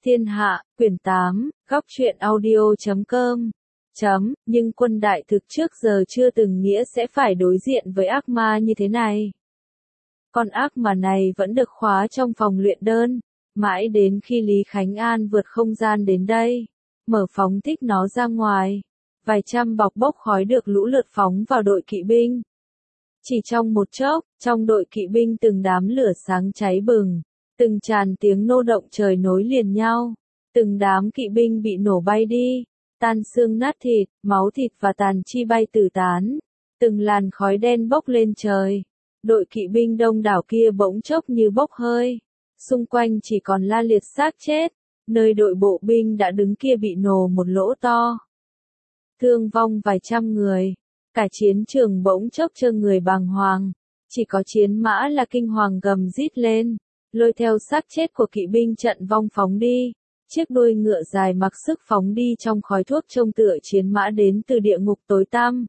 Thiên Hạ, quyển 8, góc truyện audio.com. Nhưng quân đại thực trước giờ chưa từng nghĩa sẽ phải đối diện với ác ma như thế này. Con ác ma này vẫn được khóa trong phòng luyện đơn, mãi đến khi Lý Khánh An vượt không gian đến đây, mở phóng thích nó ra ngoài. Vài trăm bọc bốc khói được lũ lượt phóng vào đội kỵ binh. Chỉ trong một chốc, trong đội kỵ binh từng đám lửa sáng cháy bừng, từng tràn tiếng nô động trời nối liền nhau, từng đám kỵ binh bị nổ bay đi, tan xương nát thịt, máu thịt và tàn chi bay tứ tán, từng làn khói đen bốc lên trời. Đội kỵ binh đông đảo kia bỗng chốc như bốc hơi, xung quanh chỉ còn la liệt xác chết, nơi đội bộ binh đã đứng kia bị nổ một lỗ to. Thương vong vài trăm người, cả chiến trường bỗng chốc trơ người bàng hoàng, chỉ có chiến mã là kinh hoàng gầm rít lên, lôi theo xác chết của kỵ binh trận vong phóng đi, chiếc đuôi ngựa dài mặc sức phóng đi trong khói thuốc trông tựa chiến mã đến từ địa ngục tối tăm.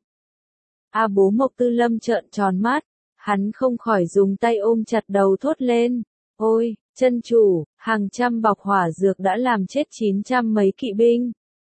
Bố Mộc Tư Lâm trợn tròn mắt, hắn không khỏi dùng tay ôm chặt đầu thốt lên, ôi, chân chủ, hàng trăm bọc hỏa dược đã làm chết 900 mấy kỵ binh.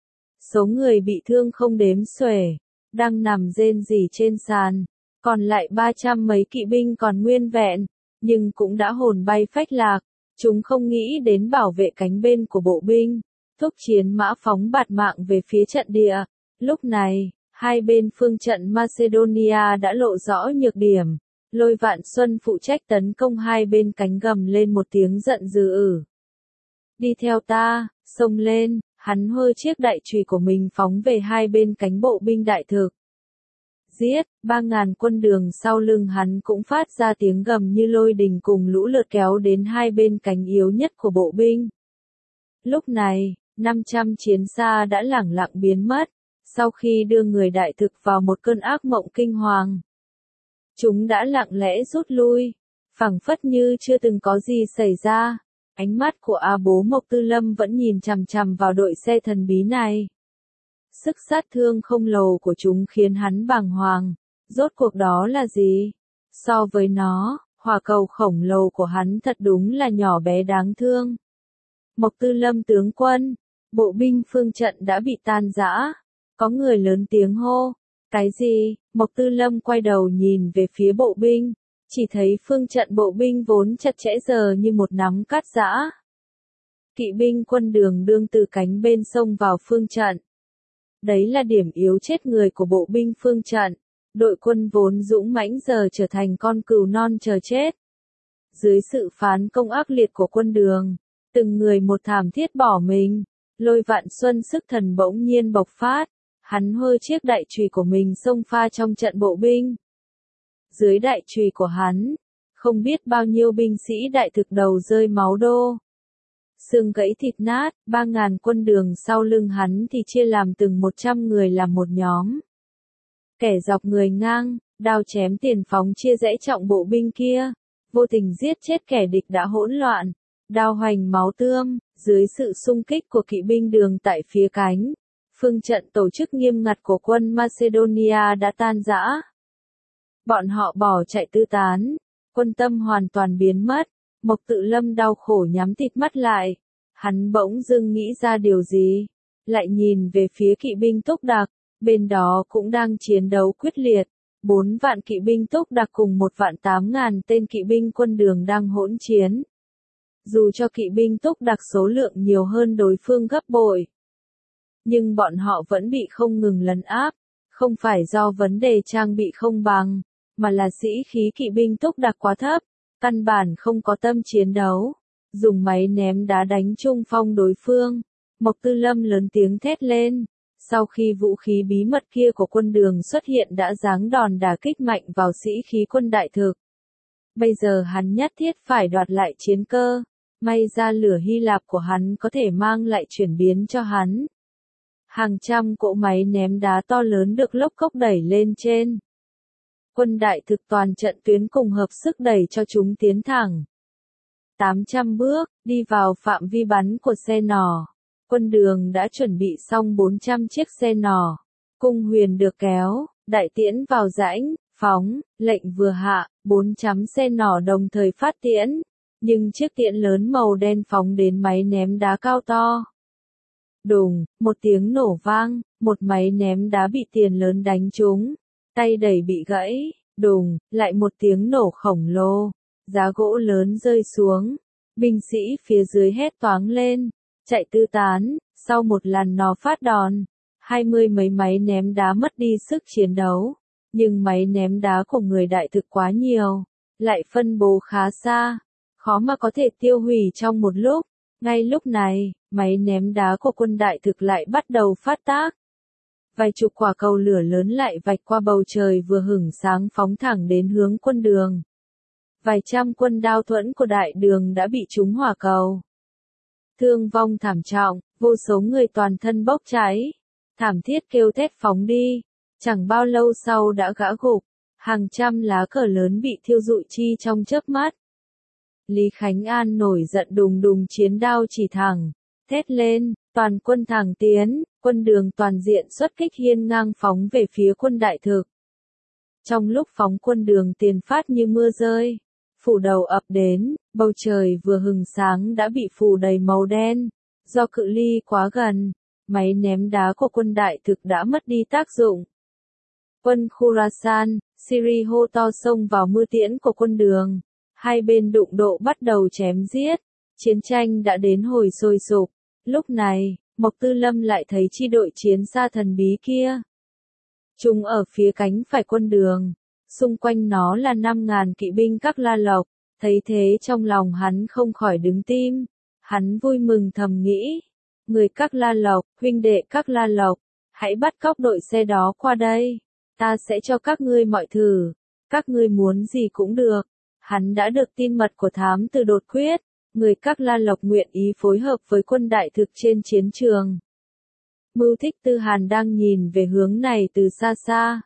Số người bị thương không đếm xuể, đang nằm rên rỉ trên sàn, còn lại 300 mấy kỵ binh còn nguyên vẹn, nhưng cũng đã hồn bay phách lạc, chúng không nghĩ đến bảo vệ cánh bên của bộ binh, thúc chiến mã phóng bạt mạng về phía trận địa. Lúc này, hai bên phương trận Macedonia đã lộ rõ nhược điểm, Lôi Vạn Xuân phụ trách tấn công hai bên cánh gầm lên một tiếng giận dữ. Đi theo ta, xông lên. Hắn hơ chiếc đại chùy của mình phóng về hai bên cánh bộ binh đại thực. Giết, 3.000 quân đường sau lưng hắn cũng phát ra tiếng gầm như lôi đình cùng lũ lượt kéo đến hai bên cánh yếu nhất của bộ binh. Lúc này, 500 chiến xa đã lẳng lặng biến mất, sau khi đưa người đại thực vào một cơn ác mộng kinh hoàng. Chúng đã lặng lẽ rút lui, phảng phất như chưa từng có gì xảy ra. Ánh mắt của bố Mộc Tư Lâm vẫn nhìn chằm chằm vào đội xe thần bí này. Sức sát thương không lồ của chúng khiến hắn bàng hoàng. Rốt cuộc đó là gì? So với nó, hỏa cầu khổng lồ của hắn thật đúng là nhỏ bé đáng thương. Mộc Tư Lâm tướng quân, bộ binh phương trận đã bị tan rã. Có người lớn tiếng hô. Cái gì? Mộc Tư Lâm quay đầu nhìn về phía bộ binh. Chỉ thấy phương trận bộ binh vốn chặt chẽ giờ như một nắm cát giã. Kỵ binh quân đường đương từ cánh bên sông vào phương trận. Đấy là điểm yếu chết người của bộ binh phương trận. Đội quân vốn dũng mãnh giờ trở thành con cừu non chờ chết. Dưới sự phán công ác liệt của quân đường, từng người một thảm thiết bỏ mình, Lôi Vạn Xuân sức thần bỗng nhiên bộc phát. Hắn hơ chiếc đại chùy của mình xông pha trong trận bộ binh. Dưới đại chùy của hắn, không biết bao nhiêu binh sĩ đại thực đầu rơi máu đô. Xương gãy thịt nát, 3.000 quân đường sau lưng hắn thì chia làm từng 100 người làm một nhóm. Kẻ dọc người ngang, đao chém tiền phóng chia rẽ trọng bộ binh kia, vô tình giết chết kẻ địch đã hỗn loạn, đao hoành máu tươm, dưới sự xung kích của kỵ binh đường tại phía cánh. Phương trận tổ chức nghiêm ngặt của quân Macedonia đã tan rã. Bọn họ bỏ chạy tứ tán, quân tâm hoàn toàn biến mất, Mộc Tư Lâm đau khổ nhắm tịt mắt lại. Hắn bỗng dưng nghĩ ra điều gì, lại nhìn về phía kỵ binh Túc Đặc, bên đó cũng đang chiến đấu quyết liệt. 4 vạn kỵ binh Túc Đặc cùng 1.800.000 tên kỵ binh quân đường đang hỗn chiến. Dù cho kỵ binh Túc Đặc số lượng nhiều hơn đối phương gấp bội, nhưng bọn họ vẫn bị không ngừng lấn áp, không phải do vấn đề trang bị không bằng, mà là sĩ khí kỵ binh Túc Đặc quá thấp, căn bản không có tâm chiến đấu, dùng máy ném đá đánh trung phong đối phương. Mộc Tư Lâm lớn tiếng thét lên, sau khi vũ khí bí mật kia của quân đường xuất hiện đã giáng đòn đả kích mạnh vào sĩ khí quân đại thực. Bây giờ hắn nhất thiết phải đoạt lại chiến cơ, may ra lửa Hy Lạp của hắn có thể mang lại chuyển biến cho hắn. Hàng trăm cỗ máy ném đá to lớn được lốc cốc đẩy lên trên. Quân đại thực toàn trận tuyến cùng hợp sức đẩy cho chúng tiến thẳng. 800 bước, đi vào phạm vi bắn của xe nỏ. Quân đường đã chuẩn bị xong 400 chiếc xe nỏ. Cung huyền được kéo, đại tiễn vào rãnh, phóng, lệnh vừa hạ, 4 chấm xe nỏ đồng thời phát tiễn. nhưng chiếc tiễn lớn màu đen phóng đến máy ném đá cao to. Đùng, một tiếng nổ vang, một máy ném đá bị tiễn lớn đánh trúng, tay đẩy bị gãy, đùng, lại một tiếng nổ khổng lồ, giá gỗ lớn rơi xuống, binh sĩ phía dưới hét toáng lên, chạy tứ tán, sau một lần nó phát đòn, 20 mấy máy ném đá mất đi sức chiến đấu, nhưng máy ném đá của người đại thực quá nhiều, lại phân bố khá xa, khó mà có thể tiêu hủy trong một lúc. Ngay lúc này, máy ném đá của quân đại thực lại bắt đầu phát tác. Vài chục quả cầu lửa lớn lại vạch qua bầu trời vừa hửng sáng phóng thẳng đến hướng quân đường. Vài trăm quân đao thuẫn của đại đường đã bị trúng hỏa cầu. Thương vong thảm trọng, vô số người toàn thân bốc cháy. Thảm thiết kêu thét phóng đi. Chẳng bao lâu sau đã ngã gục. Hàng trăm lá cờ lớn bị thiêu rụi chi trong chớp mắt. Lý Khánh An nổi giận đùng đùng chiến đao chỉ thẳng. Thét lên, toàn quân thẳng tiến, quân đường toàn diện xuất kích hiên ngang phóng về phía quân đại thực. Trong lúc phóng quân đường tiền phát như mưa rơi, phủ đầu ập đến, bầu trời vừa hừng sáng đã bị phủ đầy màu đen. Do cự ly quá gần, máy ném đá của quân đại thực đã mất đi tác dụng. Quân Khurasan, Syria hô to xông vào mưa tiễn của quân đường. Hai bên đụng độ bắt đầu chém giết. Chiến tranh đã đến hồi sôi sục. Lúc này, Mộc Tư Lâm lại thấy chi đội chiến xa thần bí kia. Chúng ở phía cánh phải quân đường. Xung quanh nó là 5.000 kỵ binh các La Lộc. Thấy thế trong lòng hắn không khỏi đứng tim. Hắn vui mừng thầm nghĩ. Người các La Lộc, huynh đệ các La Lộc, hãy bắt cóc đội xe đó qua đây. Ta sẽ cho các ngươi mọi thứ. Các ngươi muốn gì cũng được. Hắn đã được tin mật của thám tử đột quyết. Người các La Lộc nguyện ý phối hợp với quân đại thực trên chiến trường. Mưu Thích Tư Hàn đang nhìn về hướng này từ xa xa.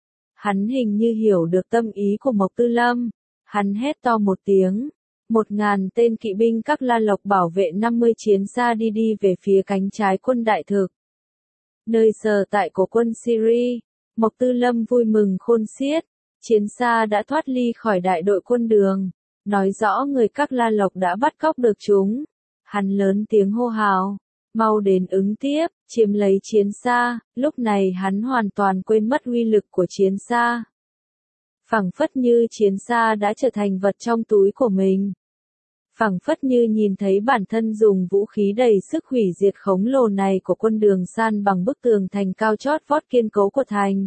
Hắn hình như hiểu được tâm ý của Mộc Tư Lâm. Hắn hét to một tiếng. 1.000 tên kỵ binh các La Lộc bảo vệ 50 chiến xa đi về phía cánh trái quân đại thực. Nơi sở tại của quân Syria, Mộc Tư Lâm vui mừng khôn xiết. Chiến xa đã thoát ly khỏi đại đội quân đường. Nói rõ người các La Lộc đã bắt cóc được chúng. Hắn lớn tiếng hô hào. Mau đến ứng tiếp, chiếm lấy chiến xa. Lúc này hắn hoàn toàn quên mất uy lực của chiến xa. Phảng phất như chiến xa đã trở thành vật trong túi của mình. Phảng phất như nhìn thấy bản thân dùng vũ khí đầy sức hủy diệt khổng lồ này của quân đường san bằng bức tường thành cao chót vót kiên cố của thành.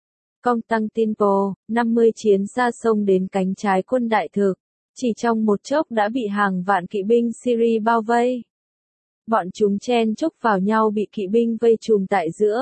Constantinople, 50 chiến xa xông đến cánh trái quân đại thực. Chỉ trong một chốc đã bị hàng vạn kỵ binh Syria bao vây. Bọn chúng chen chúc vào nhau bị kỵ binh vây trùm tại giữa.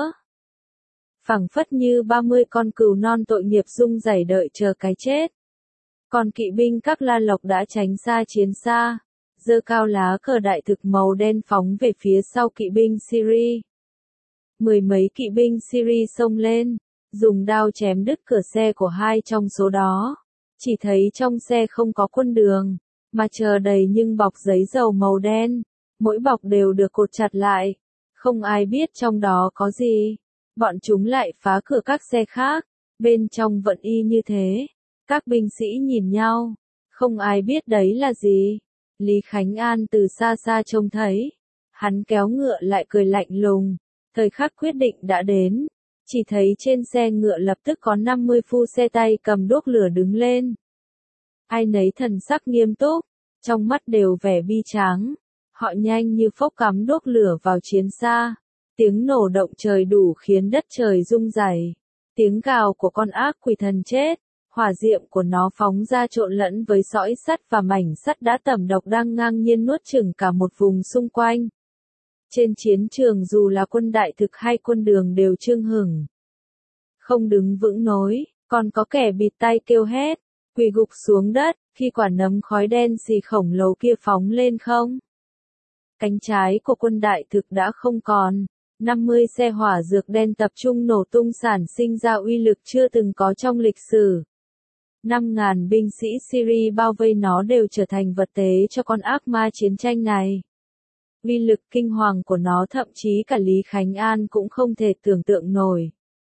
Phảng phất như 30 con cừu non tội nghiệp rung rẩy đợi chờ cái chết. Còn kỵ binh các La Lộc đã tránh xa chiến xa, giơ cao lá cờ đại thực màu đen phóng về phía sau kỵ binh Syria. Mười mấy kỵ binh Syria xông lên, dùng đao chém đứt cửa xe của hai trong số đó. Chỉ thấy trong xe không có quân đường, mà chờ đầy nhưng bọc giấy dầu màu đen. Mỗi bọc đều được cột chặt lại. Không ai biết trong đó có gì. Bọn chúng lại phá cửa các xe khác. Bên trong vẫn y như thế. Các binh sĩ nhìn nhau. Không ai biết đấy là gì. Lý Khánh An từ xa xa trông thấy. Hắn kéo ngựa lại cười lạnh lùng. Thời khắc quyết định đã đến. Chỉ thấy trên xe ngựa lập tức có 50 phu xe tay cầm đuốc lửa đứng lên. Ai nấy thần sắc nghiêm túc. Trong mắt đều vẻ bi tráng. Họ nhanh như phốc cắm đuốc lửa vào chiến xa. Tiếng nổ động trời đủ khiến đất trời rung rẩy. Tiếng gào của con ác quỷ thần chết. Hỏa diệm của nó phóng ra trộn lẫn với sõi sắt và mảnh sắt đã tẩm độc đang ngang nhiên nuốt chửng cả một vùng xung quanh. Trên chiến trường dù là quân đại thực hay quân đường đều chưng hửng. Không đứng vững nối, còn có kẻ bịt tai kêu hét, quỳ gục xuống đất, khi quả nấm khói đen xì khổng lồ kia phóng lên không. Cánh trái của quân đại thực đã không còn. 50 xe hỏa dược đen tập trung nổ tung sản sinh ra uy lực chưa từng có trong lịch sử. 5.000 binh sĩ Syria bao vây nó đều trở thành vật tế cho con ác ma chiến tranh này. Uy lực kinh hoàng của nó thậm chí cả Lý Khánh An cũng không thể tưởng tượng nổi.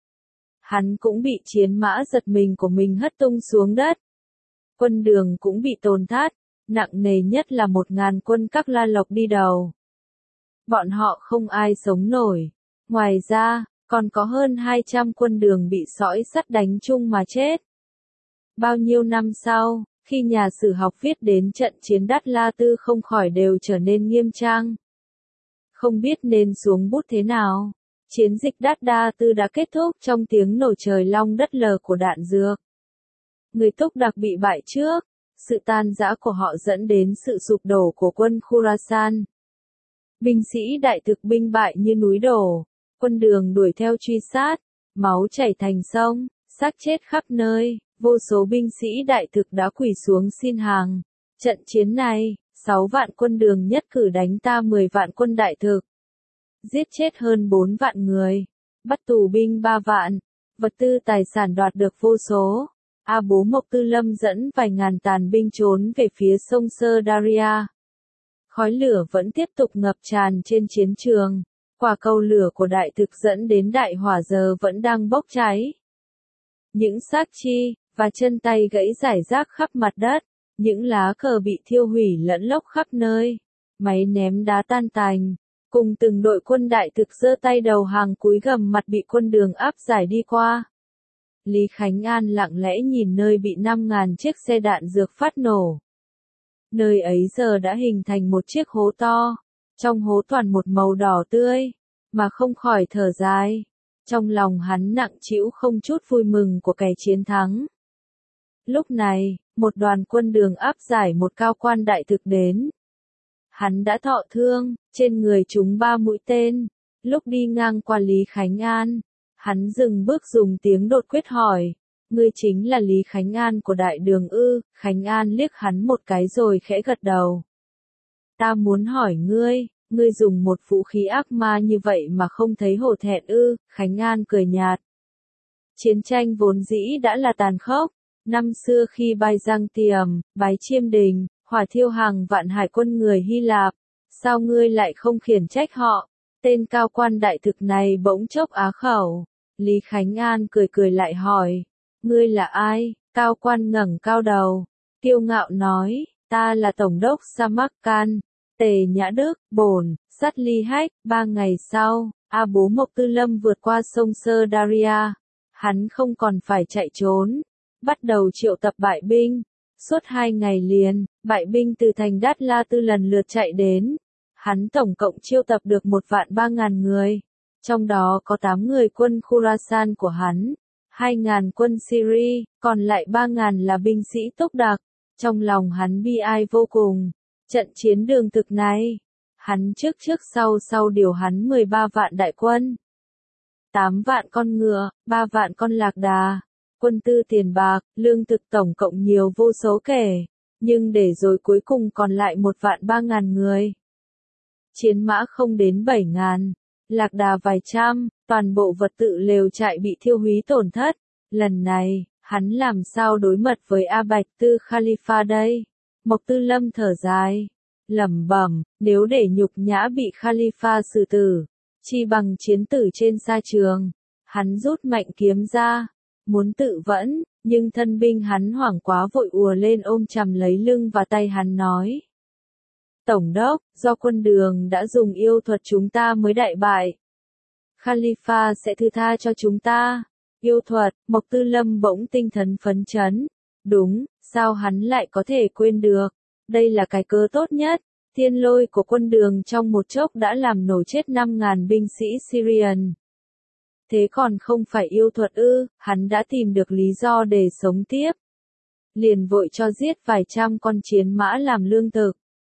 Hắn cũng bị chiến mã giật mình của mình hất tung xuống đất. Quân đường cũng bị tổn thất. nặng nề nhất là 1.000 quân các La Lộc đi đầu. Bọn họ không ai sống nổi. Ngoài ra, còn có hơn 200 quân Đường bị sõi sắt đánh chung mà chết. Bao nhiêu năm sau, khi nhà sử học viết đến trận chiến Đát La Tư không khỏi đều trở nên nghiêm trang. Không biết nên xuống bút thế nào. Chiến dịch Đát La Tư đã kết thúc trong tiếng nổ trời long đất lở của đạn dược. Người Túc Đặc bị bại trước. Sự tan rã của họ dẫn đến sự sụp đổ của quân Khurasan. Binh sĩ đại thực binh bại như núi đổ. Quân Đường đuổi theo truy sát. Máu chảy thành sông, xác chết khắp nơi. Vô số binh sĩ đại thực đã quỳ xuống xin hàng. Trận chiến này, 6 vạn quân Đường nhất cử đánh ta 10 vạn quân đại thực. Giết chết hơn 4 vạn người. Bắt tù binh 3 vạn. Vật tư tài sản đoạt được vô số. Bố Mộc Tư Lâm dẫn vài ngàn tàn binh trốn về phía sông Sơ Daria. Khói lửa vẫn tiếp tục ngập tràn trên chiến trường. Quả cầu lửa của đại thực dẫn đến đại hỏa giờ vẫn đang bốc cháy. Những xác chi và chân tay gãy rải rác khắp mặt đất. Những lá cờ bị thiêu hủy lẫn lốc khắp nơi. Máy ném đá tan tành. Cùng từng đội quân đại thực giơ tay đầu hàng cúi gầm mặt bị quân Đường áp giải đi qua. Lý Khánh An lặng lẽ nhìn nơi bị 5.000 chiếc xe đạn dược phát nổ. Nơi ấy giờ đã hình thành một chiếc hố to. Trong hố toàn một màu đỏ tươi. Mà không khỏi thở dài. Trong lòng hắn nặng trĩu không chút vui mừng của kẻ chiến thắng. Lúc này, một đoàn quân Đường áp giải một cao quan đại thực đến. Hắn đã thọ thương, trên người trúng 3 mũi tên. Lúc đi ngang qua Lý Khánh An, hắn dừng bước dùng tiếng đột quyết hỏi. Ngươi chính là Lý Khánh An của Đại Đường ư? Khánh An liếc hắn một cái rồi khẽ gật đầu. Ta muốn hỏi ngươi dùng một vũ khí ác ma như vậy mà không thấy hổ thẹn ư? Khánh An cười nhạt. Chiến tranh vốn dĩ đã là tàn khốc. Năm xưa khi Byzantium, Bái Chiêm Đình, hỏa thiêu hàng vạn hải quân người Hy Lạp, sao ngươi lại không khiển trách họ? Tên cao quan đại thực này bỗng chốc á khẩu. Lý Khánh An cười cười lại hỏi, ngươi là ai? Cao quan ngẩng cao đầu, kiêu ngạo nói, ta là Tổng đốc Samarkand, Tề Nhã Đức, Bổn, Sắt Ly Hách. 3 ngày sau, Bố Mộc Tư Lâm vượt qua sông Sơ Daria. Hắn không còn phải chạy trốn, bắt đầu triệu tập bại binh. Suốt 2 ngày liền, bại binh từ thành Đát La Tư lần lượt chạy đến. Hắn tổng cộng chiêu tập được 1.300.000 người. Trong đó có 8 người quân Khurasan của hắn, 2.000 quân Syria, còn lại 3.000 là binh sĩ Túc Đặc. Trong lòng hắn bi ai vô cùng. Trận chiến đường thực này, hắn trước sau điều hắn 13 vạn đại quân. 8 vạn con ngựa, 3 vạn con lạc đà. Quân tư tiền bạc, lương thực tổng cộng nhiều vô số kể. Nhưng để rồi cuối cùng còn lại 1.300.000 người. Chiến mã không đến 7.000, lạc đà vài trăm, toàn bộ vật tự lều trại bị thiêu hủy tổn thất. Lần này, hắn làm sao đối mặt với A Bạch Tư Khalifa đây? Mộc Tư Lâm thở dài, lẩm bẩm, nếu để nhục nhã bị Khalifa xử tử, chi bằng chiến tử trên sa trường. Hắn rút mạnh kiếm ra, muốn tự vẫn, nhưng thân binh hắn hoảng quá vội ùa lên ôm chầm lấy lưng và tay hắn nói. Tổng đốc, do quân Đường đã dùng yêu thuật chúng ta mới đại bại. Khalifa sẽ thứ tha cho chúng ta. Yêu thuật, Mộc Tư Lâm bỗng tinh thần phấn chấn. Đúng, sao hắn lại có thể quên được? Đây là cái cớ tốt nhất. Thiên lôi của quân Đường trong một chốc đã làm nổ chết 5.000 binh sĩ Syrian. Thế còn không phải yêu thuật ư? Hắn đã tìm được lý do để sống tiếp. Liền vội cho giết vài trăm con chiến mã làm lương thực.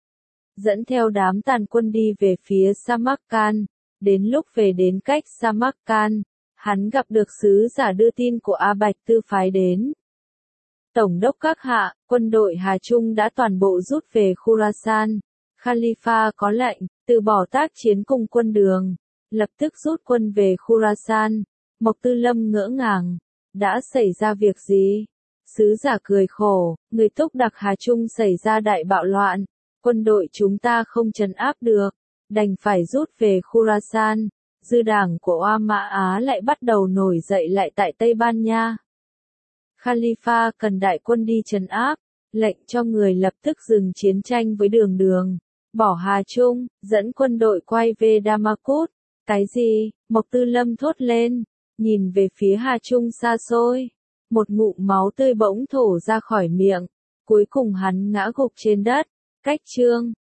Dẫn theo đám tàn quân đi về phía Samarkand. Đến lúc về đến cách Samarkand, hắn gặp được sứ giả đưa tin của A Bạch Tư phái đến. Tổng đốc các hạ, quân đội Hà Trung đã toàn bộ rút về Khurasan. Khalifa có lệnh, từ bỏ tác chiến cùng quân Đường, lập tức rút quân về Khurasan. Mộc Tư Lâm ngỡ ngàng, đã xảy ra việc gì? Sứ giả cười khổ, người Túc Đặc Hà Trung xảy ra đại bạo loạn, quân đội chúng ta không trấn áp được, đành phải rút về Khurasan. Dư đảng của Oa Mã Á lại bắt đầu nổi dậy lại tại Tây Ban Nha. Khalifa cần đại quân đi trấn áp, lệnh cho người lập tức dừng chiến tranh với Đường Đường, bỏ Hà Trung, dẫn quân đội quay về Damascus. Cái gì? Mộc Tư Lâm thốt lên, nhìn về phía Hà Trung xa xôi. Một ngụm máu tươi bỗng thổ ra khỏi miệng, cuối cùng hắn ngã gục trên đất. Cách chương